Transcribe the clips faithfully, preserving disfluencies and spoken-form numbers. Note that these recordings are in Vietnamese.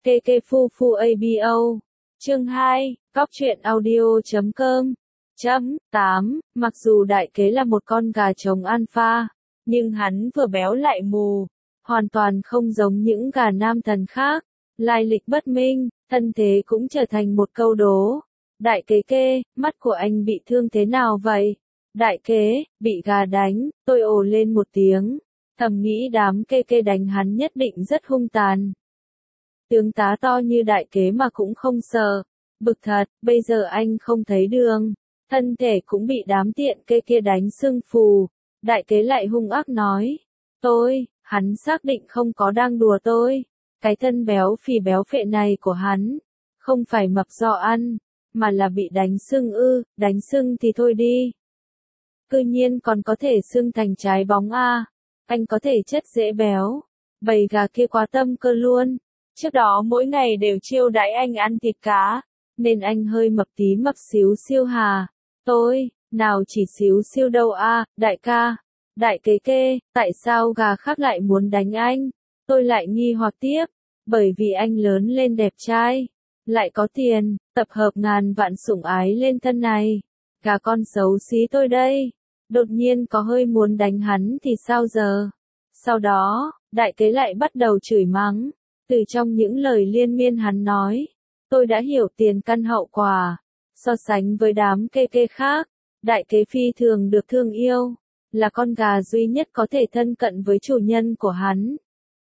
kê kê Phu Phu a bê o. Chương hai, Góc truyện audio chấm com. Chấm tám, mặc dù đại kế là một con gà trống alpha, nhưng hắn vừa béo lại mù, hoàn toàn không giống những gà nam thần khác, lai lịch bất minh, thân thế cũng trở thành một câu đố. Đại kế kê, mắt của anh bị thương thế nào vậy? Đại kế, bị gà đánh, tôi ồ lên một tiếng, thầm nghĩ đám kê kê đánh hắn nhất định rất hung tàn. Tướng tá to như đại kế mà cũng không sợ, bực thật, bây giờ anh không thấy đường, thân thể cũng bị đám tiện kê kia đánh sưng phù. Đại kế lại hung ác nói, tôi, hắn xác định không có đang đùa tôi, cái thân béo phì béo phệ này của hắn, không phải mập do ăn, mà là bị đánh sưng ư, đánh sưng thì thôi đi. Cư nhiên còn có thể sưng thành trái bóng a, anh có thể chất dễ béo, bầy gà kia quá tâm cơ luôn. Trước đó mỗi ngày đều chiêu đãi anh ăn thịt cá, nên anh hơi mập tí mập xíu siêu hà. Tôi, nào chỉ xíu siêu đâu a, đại ca, đại kế kê, tại sao gà khác lại muốn đánh anh? Tôi lại nghi hoặc tiếp, bởi vì anh lớn lên đẹp trai, lại có tiền, tập hợp ngàn vạn sủng ái lên thân này. Gà con xấu xí tôi đây, đột nhiên có hơi muốn đánh hắn thì sao giờ? Sau đó, đại kế lại bắt đầu chửi mắng. Từ trong những lời liên miên hắn nói, tôi đã hiểu tiền căn hậu quả. So sánh với đám kê kê khác, đại kế phi thường được thương yêu, là con gà duy nhất có thể thân cận với chủ nhân của hắn.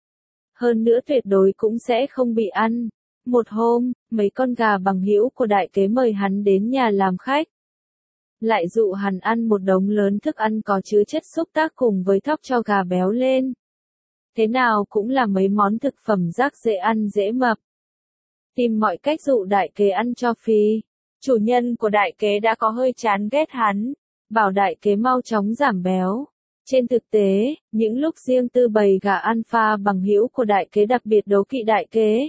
Hơn nữa tuyệt đối cũng sẽ không bị ăn. Một hôm, mấy con gà bằng hữu của đại kế mời hắn đến nhà làm khách. Lại dụ hắn ăn một đống lớn thức ăn có chứa chất xúc tác cùng với thóc cho gà béo lên. Thế nào cũng là mấy món thực phẩm rác dễ ăn dễ mập. Tìm mọi cách dụ đại kế ăn cho phí. Chủ nhân của đại kế đã có hơi chán ghét hắn, bảo đại kế mau chóng giảm béo. Trên thực tế, những lúc riêng tư bầy gà alpha bằng hữu của đại kế đặc biệt đố kỵ đại kế,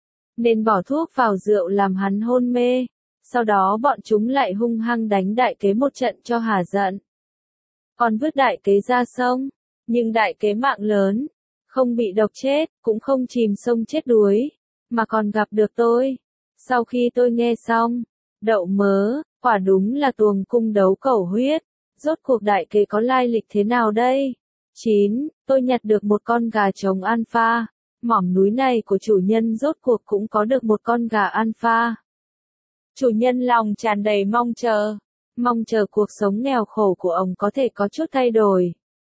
nên bỏ thuốc vào rượu làm hắn hôn mê. Sau đó bọn chúng lại hung hăng đánh đại kế một trận cho hả giận. Còn vứt đại kế ra sông, nhưng đại kế mạng lớn, không bị độc chết, cũng không chìm sông chết đuối, mà còn gặp được tôi. Sau khi tôi nghe xong, đậu mớ, quả đúng là tuồng cung đấu cẩu huyết. Rốt cuộc đại kế có lai lịch thế nào đây? chín. Tôi nhặt được một con gà trống alpha. Mỏm núi này của chủ nhân rốt cuộc cũng có được một con gà alpha. Chủ nhân lòng tràn đầy mong chờ, mong chờ cuộc sống nghèo khổ của ông có thể có chút thay đổi.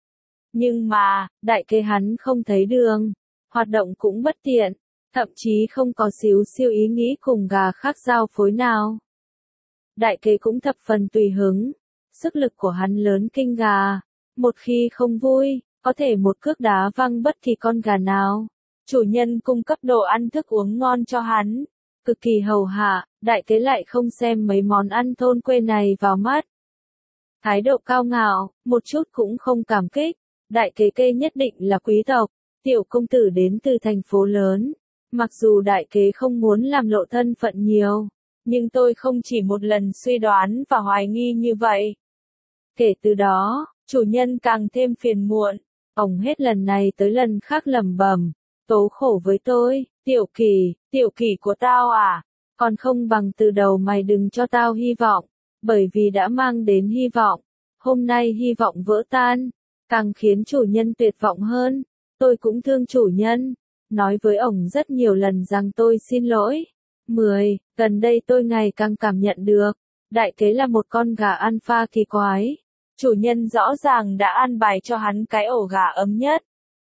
Nhưng mà, đại kế hắn không thấy đường, hoạt động cũng bất tiện, thậm chí không có xíu siêu ý nghĩ cùng gà khác giao phối nào. Đại kế cũng thập phần tùy hứng, sức lực của hắn lớn kinh gà, một khi không vui, có thể một cước đá văng bất kỳ con gà nào. Chủ nhân cung cấp đồ ăn thức uống ngon cho hắn, cực kỳ hầu hạ, đại kế lại không xem mấy món ăn thôn quê này vào mắt. Thái độ cao ngạo, một chút cũng không cảm kích, đại kế kê nhất định là quý tộc, tiểu công tử đến từ thành phố lớn. Mặc dù đại kế không muốn làm lộ thân phận nhiều, nhưng tôi không chỉ một lần suy đoán và hoài nghi như vậy. Kể từ đó, chủ nhân càng thêm phiền muộn, ông hết lần này tới lần khác lẩm bẩm, tố khổ với tôi, tiểu kỳ, tiểu kỳ của tao à, còn không bằng từ đầu mày đừng cho tao hy vọng, bởi vì đã mang đến hy vọng, hôm nay hy vọng vỡ tan, càng khiến chủ nhân tuyệt vọng hơn. Tôi cũng thương chủ nhân, nói với ổng rất nhiều lần rằng tôi xin lỗi. mười. Gần đây tôi ngày càng cảm nhận được, đại kế là một con gà alpha kỳ quái. Chủ nhân rõ ràng đã an bài cho hắn cái ổ gà ấm nhất,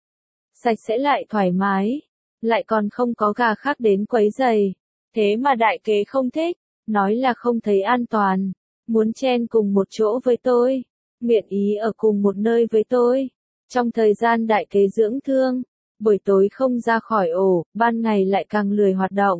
sạch sẽ lại thoải mái, lại còn không có gà khác đến quấy rầy. Thế mà đại kế không thích, nói là không thấy an toàn, muốn chen cùng một chỗ với tôi, nguyện ý ở cùng một nơi với tôi. Trong thời gian đại kế dưỡng thương, buổi tối không ra khỏi ổ, ban ngày lại càng lười hoạt động.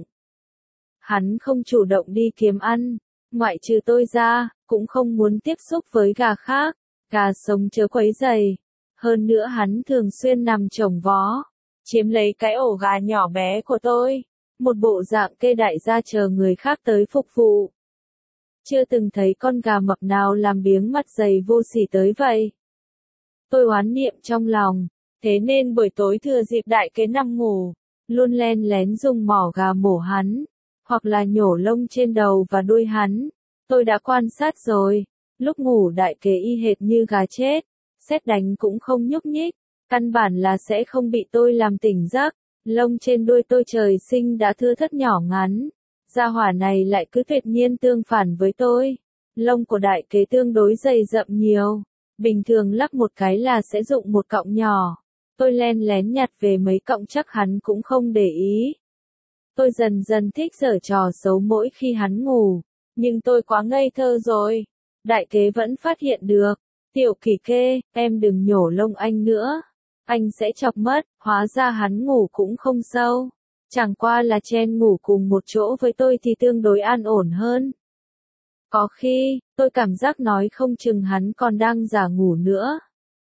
Hắn không chủ động đi kiếm ăn, ngoại trừ tôi ra, cũng không muốn tiếp xúc với gà khác, gà sống chớ quấy rầy. Hơn nữa hắn thường xuyên nằm chồng vó, chiếm lấy cái ổ gà nhỏ bé của tôi, một bộ dạng kê đại gia chờ người khác tới phục vụ. Chưa từng thấy con gà mập nào làm biếng mặt dày vô sỉ tới vậy. Tôi oán niệm trong lòng, thế nên buổi tối thừa dịp đại kế nằm ngủ, luôn len lén dùng mỏ gà mổ hắn, hoặc là nhổ lông trên đầu và đuôi hắn. Tôi đã quan sát rồi, lúc ngủ đại kế y hệt như gà chết, sét đánh cũng không nhúc nhích, căn bản là sẽ không bị tôi làm tỉnh giấc. Lông trên đuôi tôi trời sinh đã thưa thớt nhỏ ngắn, gia hỏa này lại cứ tuyệt nhiên tương phản với tôi. Lông của đại kế tương đối dày rậm nhiều, bình thường lắc một cái là sẽ rụng một cọng nhỏ. Tôi len lén nhặt về mấy cọng chắc hắn cũng không để ý. Tôi dần dần thích giở trò xấu mỗi khi hắn ngủ, nhưng tôi quá ngây thơ rồi. Đại kế vẫn phát hiện được. Tiểu Kỳ Kê, em đừng nhổ lông anh nữa. Anh sẽ chọc mất, hóa ra hắn ngủ cũng không sâu. Chẳng qua là chen ngủ cùng một chỗ với tôi thì tương đối an ổn hơn. Có khi, tôi cảm giác nói không chừng hắn còn đang giả ngủ nữa.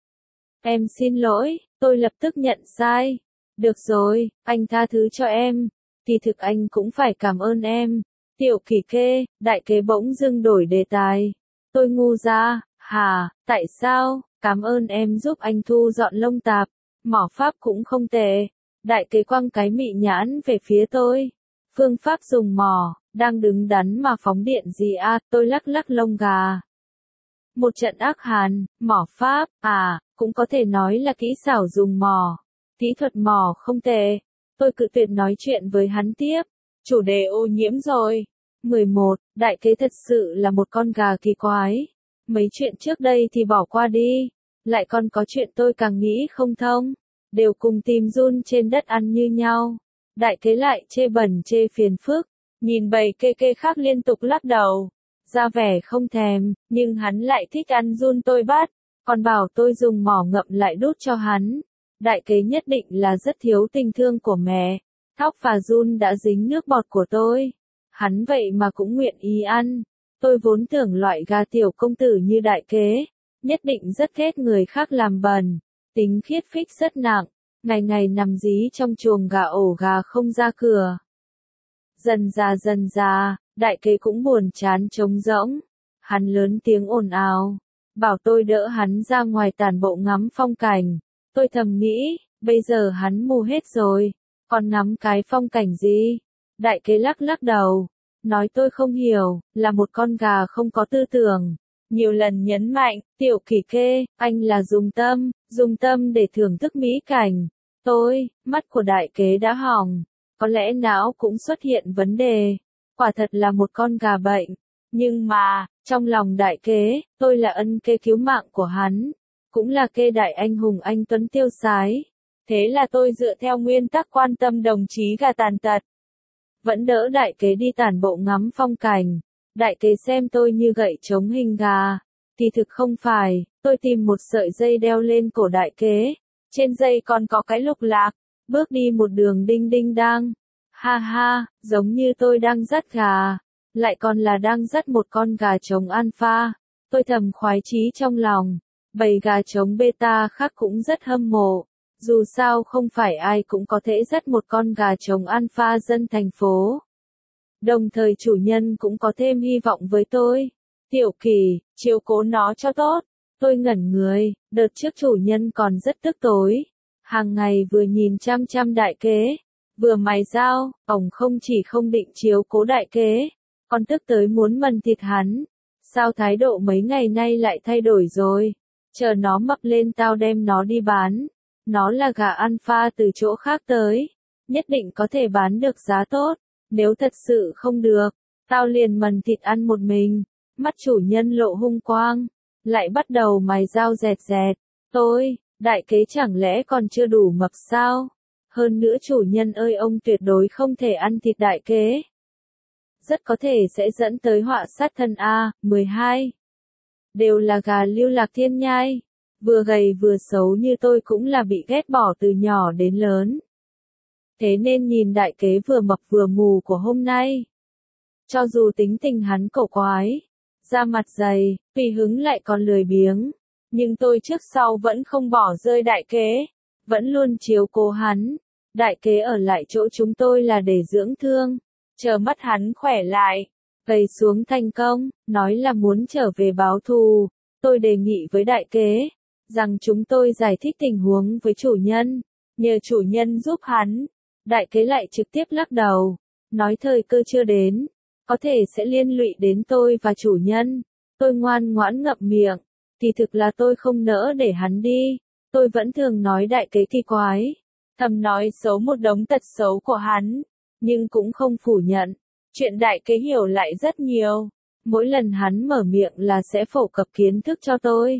Em xin lỗi, tôi lập tức nhận sai. Được rồi, anh tha thứ cho em. Kỳ thực anh cũng phải cảm ơn em. Tiểu Kỳ Kê, đại kế bỗng dưng đổi đề tài. Tôi ngu ra, hả, tại sao? Cảm ơn em giúp anh thu dọn lông tạp. Mỏ pháp cũng không tệ. Đại kế quăng cái mị nhãn về phía tôi. Phương pháp dùng mỏ, đang đứng đắn mà phóng điện gì à, tôi lắc lắc lông gà. Một trận ác hàn, mỏ pháp, à, cũng có thể nói là kỹ xảo dùng mỏ. Kỹ thuật mỏ không tệ. Tôi cự tuyệt nói chuyện với hắn tiếp. Chủ đề ô nhiễm rồi. mười một, đại kế thật sự là một con gà kỳ quái. Mấy chuyện trước đây thì bỏ qua đi. Lại còn có chuyện tôi càng nghĩ không thông. Đều cùng tìm giun trên đất ăn như nhau. Đại kế lại chê bẩn chê phiền phức. Nhìn bầy kê kê khác liên tục lắc đầu. Ra vẻ không thèm, nhưng hắn lại thích ăn giun tôi bắt. Còn bảo tôi dùng mỏ ngậm lại đút cho hắn. Đại kế nhất định là rất thiếu tình thương của mẹ. Thóc và giun đã dính nước bọt của tôi. Hắn vậy mà cũng nguyện ý ăn. Tôi vốn tưởng loại gà tiểu công tử như đại kế, nhất định rất ghét người khác làm bẩn. Tính khiết phích rất nặng, ngày ngày nằm dí trong chuồng gà ổ gà không ra cửa. Dần già dần già, đại kế cũng buồn chán trống rỗng. Hắn lớn tiếng ồn ào, bảo tôi đỡ hắn ra ngoài tản bộ ngắm phong cảnh. Tôi thầm nghĩ, bây giờ hắn mù hết rồi, còn ngắm cái phong cảnh gì? Đại kế lắc lắc đầu, nói tôi không hiểu, là một con gà không có tư tưởng. Nhiều lần nhấn mạnh, Tiểu Kỳ Kê, anh là dùng tâm, dùng tâm để thưởng thức mỹ cảnh. Tôi, mắt của đại kế đã hỏng, có lẽ não cũng xuất hiện vấn đề. Quả thật là một con gà bệnh. Nhưng mà, trong lòng đại kế, tôi là ân kê cứu mạng của hắn. Cũng là kê đại anh hùng anh tuấn tiêu sái. Thế là tôi dựa theo nguyên tắc quan tâm đồng chí gà tàn tật. Vẫn đỡ đại kế đi tản bộ ngắm phong cảnh. Đại kế xem tôi như gậy chống hình gà. Thì thực không phải, tôi tìm một sợi dây đeo lên cổ đại kế. Trên dây còn có cái lục lạc. Bước đi một đường đinh đinh đang. Ha ha, giống như tôi đang dắt gà. Lại còn là đang dắt một con gà trống alpha. Tôi thầm khoái chí trong lòng. Bầy gà trống beta khác cũng rất hâm mộ. Dù sao không phải ai cũng có thể dắt một con gà trống alpha dân thành phố. Đồng thời chủ nhân cũng có thêm hy vọng với tôi. Tiểu Kỳ, chiếu cố nó cho tốt. Tôi ngẩn người, đợt trước chủ nhân còn rất tức tối. Hàng ngày vừa nhìn chăm chăm đại kế, vừa mài dao, ổng không chỉ không định chiếu cố đại kế, còn tức tới muốn mần thịt hắn. Sao thái độ mấy ngày nay lại thay đổi rồi? Chờ nó mập lên tao đem nó đi bán. Nó là gà alpha từ chỗ khác tới. Nhất định có thể bán được giá tốt. Nếu thật sự không được, tao liền mần thịt ăn một mình. Mắt chủ nhân lộ hung quang. Lại bắt đầu mài dao dẹt dẹt. Tôi, đại kế chẳng lẽ còn chưa đủ mập sao? Hơn nữa chủ nhân ơi ông tuyệt đối không thể ăn thịt đại kế. Rất có thể sẽ dẫn tới họa sát thân A. mười hai. Đều là gà lưu lạc thiên nhai. Vừa gầy vừa xấu như tôi cũng là bị ghét bỏ từ nhỏ đến lớn. Thế nên nhìn đại kế vừa mập vừa mù của hôm nay. Cho dù tính tình hắn cổ quái, da mặt dày, tùy hứng lại còn lười biếng. Nhưng tôi trước sau vẫn không bỏ rơi đại kế. Vẫn luôn chiếu cố hắn. Đại kế ở lại chỗ chúng tôi là để dưỡng thương. Chờ mắt hắn khỏe lại. Gầy xuống thành công, nói là muốn trở về báo thù. Tôi đề nghị với đại kế, rằng chúng tôi giải thích tình huống với chủ nhân. Nhờ chủ nhân giúp hắn. Đại kế lại trực tiếp lắc đầu, nói thời cơ chưa đến, có thể sẽ liên lụy đến tôi và chủ nhân. Tôi ngoan ngoãn ngậm miệng, kỳ thực là tôi không nỡ để hắn đi, tôi vẫn thường nói đại kế kỳ quái, thầm nói xấu một đống tật xấu của hắn, nhưng cũng không phủ nhận. Chuyện đại kế hiểu lại rất nhiều, mỗi lần hắn mở miệng là sẽ phổ cập kiến thức cho tôi.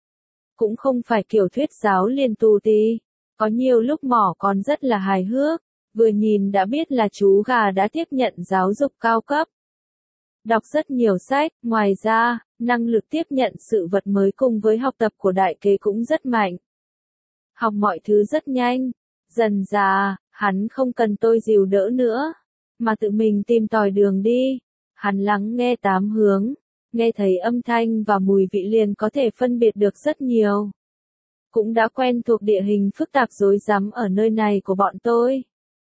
Cũng không phải kiểu thuyết giáo liền tù tì, có nhiều lúc mỏ còn rất là hài hước, vừa nhìn đã biết là chú gà đã tiếp nhận giáo dục cao cấp. Đọc rất nhiều sách, ngoài ra, năng lực tiếp nhận sự vật mới cùng với học tập của đại kế cũng rất mạnh. Học mọi thứ rất nhanh, dần dà, hắn không cần tôi dìu đỡ nữa, mà tự mình tìm tòi đường đi. Hắn lắng nghe tám hướng, nghe thấy âm thanh và mùi vị liền có thể phân biệt được rất nhiều. Cũng đã quen thuộc địa hình phức tạp rối rắm ở nơi này của bọn tôi.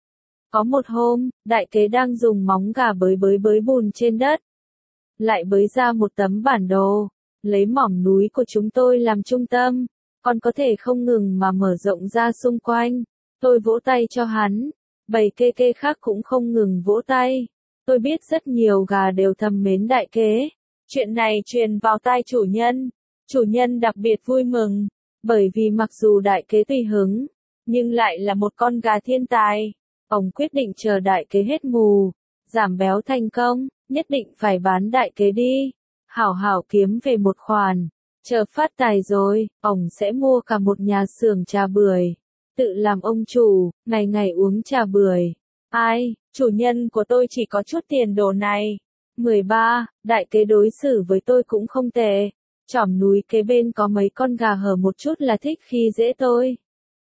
Có một hôm, đại kế đang dùng móng gà bới bới bới bùn trên đất. Lại bới ra một tấm bản đồ, lấy mỏm núi của chúng tôi làm trung tâm, còn có thể không ngừng mà mở rộng ra xung quanh. Tôi vỗ tay cho hắn, bầy kê kê khác cũng không ngừng vỗ tay. Tôi biết rất nhiều gà đều thầm mến đại kế. Chuyện này truyền vào tai chủ nhân. Chủ nhân đặc biệt vui mừng, bởi vì mặc dù đại kế tùy hứng, nhưng lại là một con gà thiên tài. Ông quyết định chờ đại kế hết mù, giảm béo thành công, nhất định phải bán đại kế đi. Hảo hảo kiếm về một khoản. Chờ phát tài rồi, ông sẽ mua cả một nhà xưởng trà bưởi. Tự làm ông chủ, ngày ngày uống trà bưởi. Ai, chủ nhân của tôi chỉ có chút tiền đồ này. mười ba, đại kế đối xử với tôi cũng không tệ. Chỏm núi kế bên có mấy con gà hở một chút là thích khi dễ tôi.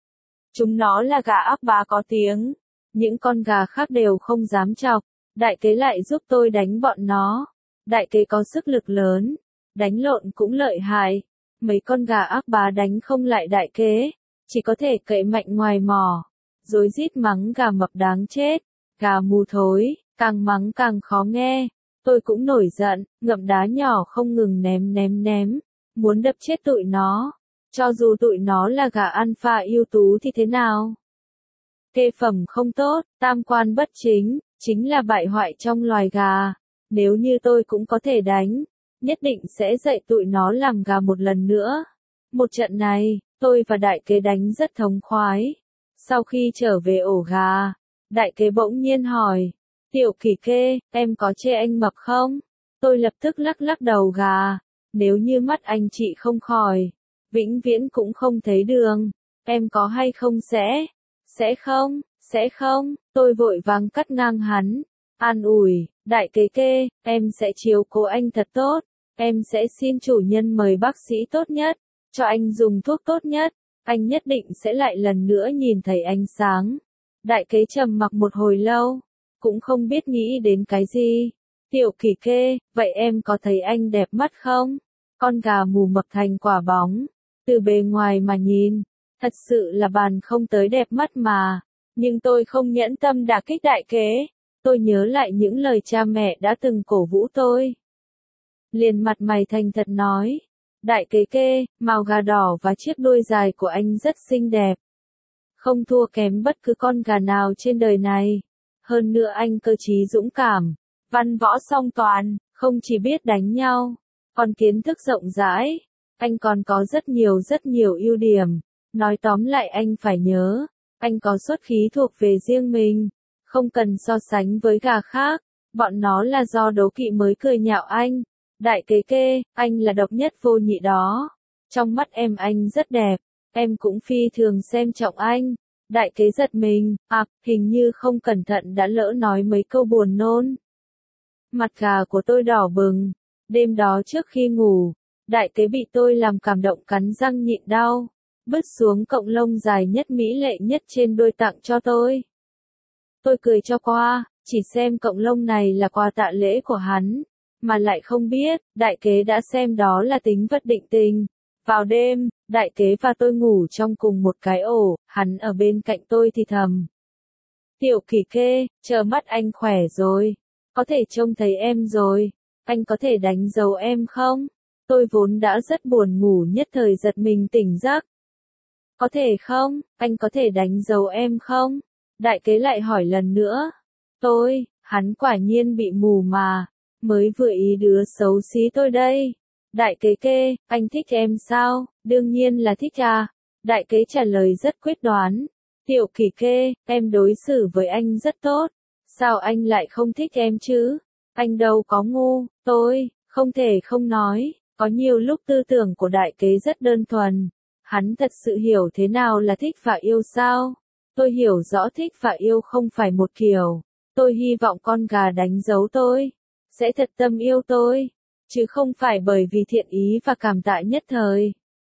Chúng nó là gà áp bá có tiếng. Những con gà khác đều không dám chọc. Đại kế lại giúp tôi đánh bọn nó. Đại kế có sức lực lớn. Đánh lộn cũng lợi hại. Mấy con gà ác bá đánh không lại đại kế. Chỉ có thể cậy mạnh ngoài mỏ. Rối rít mắng gà mập đáng chết. Gà mù thối, càng mắng càng khó nghe. Tôi cũng nổi giận, ngậm đá nhỏ không ngừng ném ném ném. Muốn đập chết tụi nó. Cho dù tụi nó là gà alpha ưu tú thì thế nào? Kê phẩm không tốt, tam quan bất chính, chính là bại hoại trong loài gà. Nếu như tôi cũng có thể đánh, nhất định sẽ dạy tụi nó làm gà một lần nữa. Một trận này, tôi và đại kế đánh rất thống khoái. Sau khi trở về ổ gà, đại kế bỗng nhiên hỏi, tiểu kỳ kê, em có chê anh mập không? Tôi lập tức lắc lắc đầu gà, nếu như mắt anh chị không khỏi, vĩnh viễn cũng không thấy đường, em có hay không sẽ? Sẽ không, sẽ không, tôi vội vàng cắt ngang hắn, an ủi, đại kế kê, em sẽ chiếu cố anh thật tốt, em sẽ xin chủ nhân mời bác sĩ tốt nhất, cho anh dùng thuốc tốt nhất, anh nhất định sẽ lại lần nữa nhìn thấy ánh sáng. Đại kế trầm mặc một hồi lâu, cũng không biết nghĩ đến cái gì. Tiểu kỳ kê, vậy em có thấy anh đẹp mắt không? Con gà mù mập thành quả bóng, từ bề ngoài mà nhìn, thật sự là bàn không tới đẹp mắt mà. Nhưng tôi không nhẫn tâm đả kích đại kế. Tôi nhớ lại những lời cha mẹ đã từng cổ vũ tôi. Liền mặt mày thành thật nói, đại kế kê, màu gà đỏ và chiếc đuôi dài của anh rất xinh đẹp. Không thua kém bất cứ con gà nào trên đời này. Hơn nữa anh cơ trí dũng cảm, văn võ song toàn, không chỉ biết đánh nhau, còn kiến thức rộng rãi. Anh còn có rất nhiều rất nhiều ưu điểm. Nói tóm lại anh phải nhớ, anh có xuất khí thuộc về riêng mình, không cần so sánh với gà khác. Bọn nó là do đố kỵ mới cười nhạo anh. Đại kế kê, anh là độc nhất vô nhị đó. Trong mắt em anh rất đẹp, em cũng phi thường xem trọng anh. Đại kế giật mình, à, hình như không cẩn thận đã lỡ nói mấy câu buồn nôn. Mặt gà của tôi đỏ bừng. Đêm đó trước khi ngủ, đại kế bị tôi làm cảm động cắn răng nhịn đau, bứt xuống cọng lông dài nhất mỹ lệ nhất trên đuôi tặng cho tôi. Tôi cười cho qua, chỉ xem cọng lông này là quà tạ lễ của hắn, mà lại không biết, đại kế đã xem đó là tính vật định tình. Vào đêm, đại kế và tôi ngủ trong cùng một cái ổ, hắn ở bên cạnh tôi thì thầm. Tiểu kỳ kê, chờ mắt anh khỏe rồi, có thể trông thấy em rồi, anh có thể đánh dấu em không? Tôi vốn đã rất buồn ngủ nhất thời giật mình tỉnh giấc. Có thể không, anh có thể đánh dấu em không? Đại kế lại hỏi lần nữa. Tôi, hắn quả nhiên bị mù mà, mới vừa ý đứa xấu xí tôi đây. Đại kế kê, anh thích em sao? Đương nhiên là thích à. Đại kế trả lời rất quyết đoán. Tiểu Kỳ kê, em đối xử với anh rất tốt. Sao anh lại không thích em chứ? Anh đâu có ngu, tôi, không thể không nói, có nhiều lúc tư tưởng của đại kế rất đơn thuần. Hắn thật sự hiểu thế nào là thích và yêu sao? Tôi hiểu rõ thích và yêu không phải một kiểu. Tôi hy vọng con gà đánh dấu tôi, sẽ thật tâm yêu tôi, chứ không phải bởi vì thiện ý và cảm tạ nhất thời.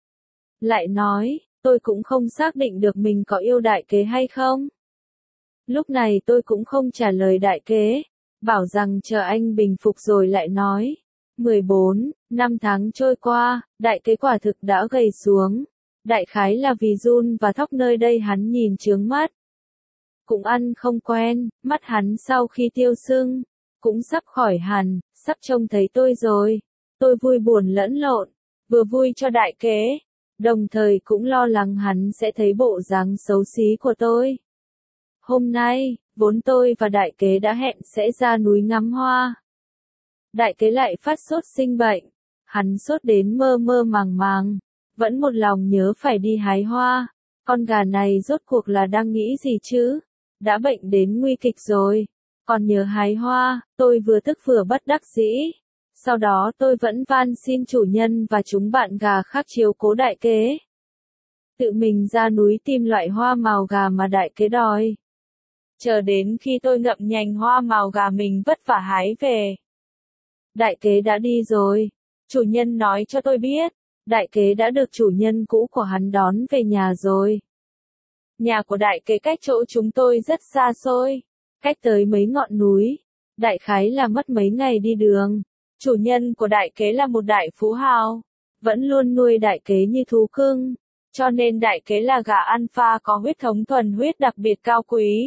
Lại nói, tôi cũng không xác định được mình có yêu đại kế hay không. Lúc này tôi cũng không trả lời đại kế, bảo rằng chờ anh bình phục rồi lại nói. mười bốn, năm tháng trôi qua, đại kế quả thực đã gầy xuống. Đại khái là vì run và thóc nơi đây hắn nhìn chướng mắt. Cũng ăn không quen, mắt hắn sau khi tiêu sưng, cũng sắp khỏi hẳn, sắp trông thấy tôi rồi. Tôi vui buồn lẫn lộn, vừa vui cho đại kế, đồng thời cũng lo lắng hắn sẽ thấy bộ dáng xấu xí của tôi. Hôm nay, vốn tôi và đại kế đã hẹn sẽ ra núi ngắm hoa. Đại kế lại phát sốt sinh bệnh, hắn sốt đến mơ mơ màng màng, vẫn một lòng nhớ phải đi hái hoa. Con gà này rốt cuộc là đang nghĩ gì chứ? Đã bệnh đến nguy kịch rồi, còn nhớ hái hoa, tôi vừa tức vừa bất đắc dĩ. Sau đó tôi vẫn van xin chủ nhân và chúng bạn gà khác chiếu cố đại kế. Tự mình ra núi tìm loại hoa màu gà mà đại kế đòi. Chờ đến khi tôi ngậm nhành hoa màu gà mình vất vả hái về. Đại kế đã đi rồi. Chủ nhân nói cho tôi biết, đại kế đã được chủ nhân cũ của hắn đón về nhà rồi. Nhà của đại kế cách chỗ chúng tôi rất xa xôi, cách tới mấy ngọn núi, đại khái là mất mấy ngày đi đường. Chủ nhân của đại kế là một đại phú hào, vẫn luôn nuôi đại kế như thú cưng, cho nên đại kế là gà alpha có huyết thống thuần huyết đặc biệt cao quý.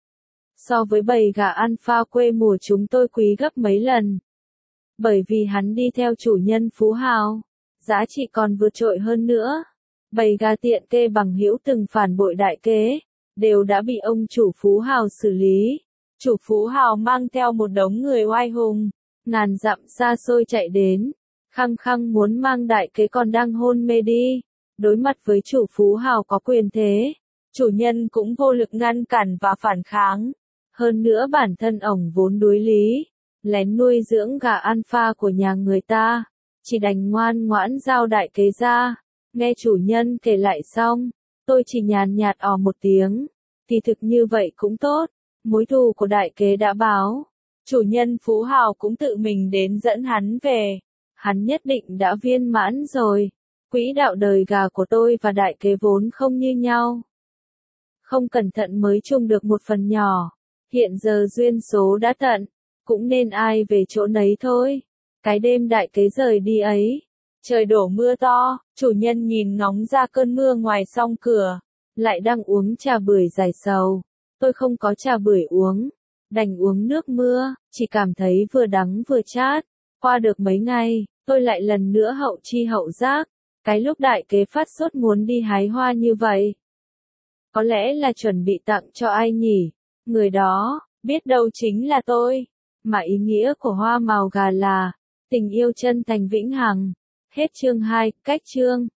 So với bầy gà alpha quê mùa chúng tôi quý gấp mấy lần. Bởi vì hắn đi theo chủ nhân phú hào, giá trị còn vượt trội hơn nữa. Bầy gà tiện kê bằng hữu từng phản bội đại kế, đều đã bị ông chủ phú hào xử lý. Chủ phú hào mang theo một đống người oai hùng, ngàn dặm xa xôi chạy đến, khăng khăng muốn mang đại kế còn đang hôn mê đi. Đối mặt với chủ phú hào có quyền thế, chủ nhân cũng vô lực ngăn cản và phản kháng. Hơn nữa bản thân ổng vốn đuối lý, lén nuôi dưỡng gà alpha của nhà người ta, chỉ đành ngoan ngoãn giao đại kế ra. Nghe chủ nhân kể lại xong, tôi chỉ nhàn nhạt ò một tiếng, thì thực như vậy cũng tốt, mối thù của đại kế đã báo. Chủ nhân phú hào cũng tự mình đến dẫn hắn về, hắn nhất định đã viên mãn rồi. Quỹ đạo đời gà của tôi và đại kế vốn không như nhau. Không cẩn thận mới chung được một phần nhỏ, hiện giờ duyên số đã tận, cũng nên ai về chỗ nấy thôi. Cái đêm đại kế rời đi ấy, trời đổ mưa to, chủ nhân nhìn ngóng ra cơn mưa ngoài song cửa, lại đang uống trà bưởi giải sầu. Tôi không có trà bưởi uống, đành uống nước mưa, chỉ cảm thấy vừa đắng vừa chát. Qua được mấy ngày, tôi lại lần nữa hậu chi hậu giác, cái lúc đại kế phát sốt muốn đi hái hoa như vậy. Có lẽ là chuẩn bị tặng cho ai nhỉ? Người đó, biết đâu chính là tôi. Mà ý nghĩa của hoa màu gà là tình yêu chân thành vĩnh hằng. Hết chương hai, cách chương.